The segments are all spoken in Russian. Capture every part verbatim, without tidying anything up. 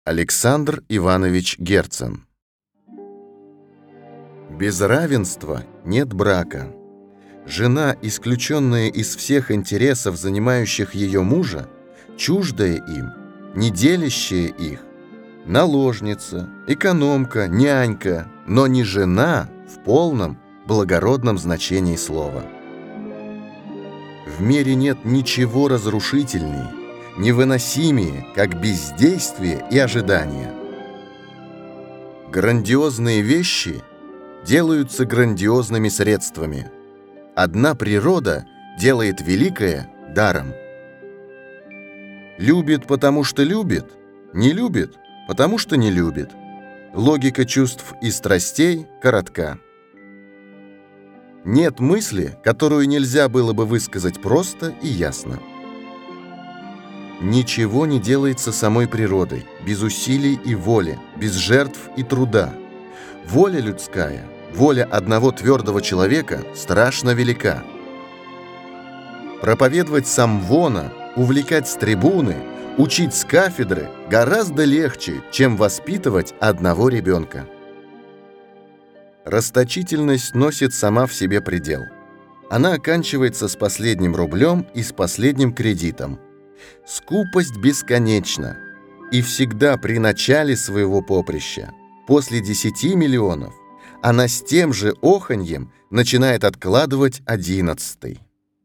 Александр Иванович Герцен. Без равенства нет брака. Жена, исключенная из всех интересов, занимающих ее мужа, чуждая им, не делящая их, наложница, экономка, нянька, но не жена в полном, благородном значении слова. В мире нет ничего разрушительнее, невыносимее, как бездействие и ожидание. Грандиозные вещи делаются грандиозными средствами. Одна природа делает великое даром. Любит, потому что любит, не любит, потому что не любит. Логика чувств и страстей коротка. Нет мысли, которую нельзя было бы высказать просто и ясно. Ничего не делается самой природой, без усилий и воли, без жертв и труда. Воля людская, воля одного твердого человека страшно велика. Проповедовать самвона, увлекать с трибуны, учить с кафедры гораздо легче, чем воспитывать одного ребенка. Расточительность носит сама в себе предел. Она оканчивается с последним рублем и с последним кредитом. Скупость бесконечна, и всегда при начале своего поприща, после десяти миллионов, она с тем же оханьем начинает откладывать одиннадцатый.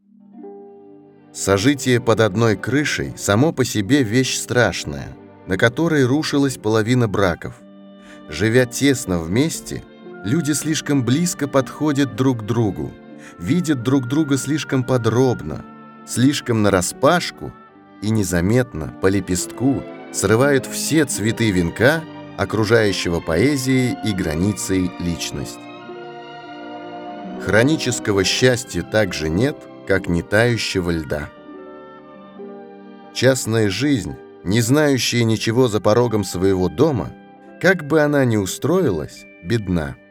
Сожитие под одной крышей само по себе вещь страшная, на которой рушилась половина браков. Живя тесно вместе, люди слишком близко подходят друг к другу, видят друг друга слишком подробно, слишком нараспашку и незаметно по лепестку срывают все цветы венка, окружающего поэзией и границей личность. Хронического счастья также нет, как не тающего льда. Частная жизнь, не знающая ничего за порогом своего дома, как бы она ни устроилась, бедна.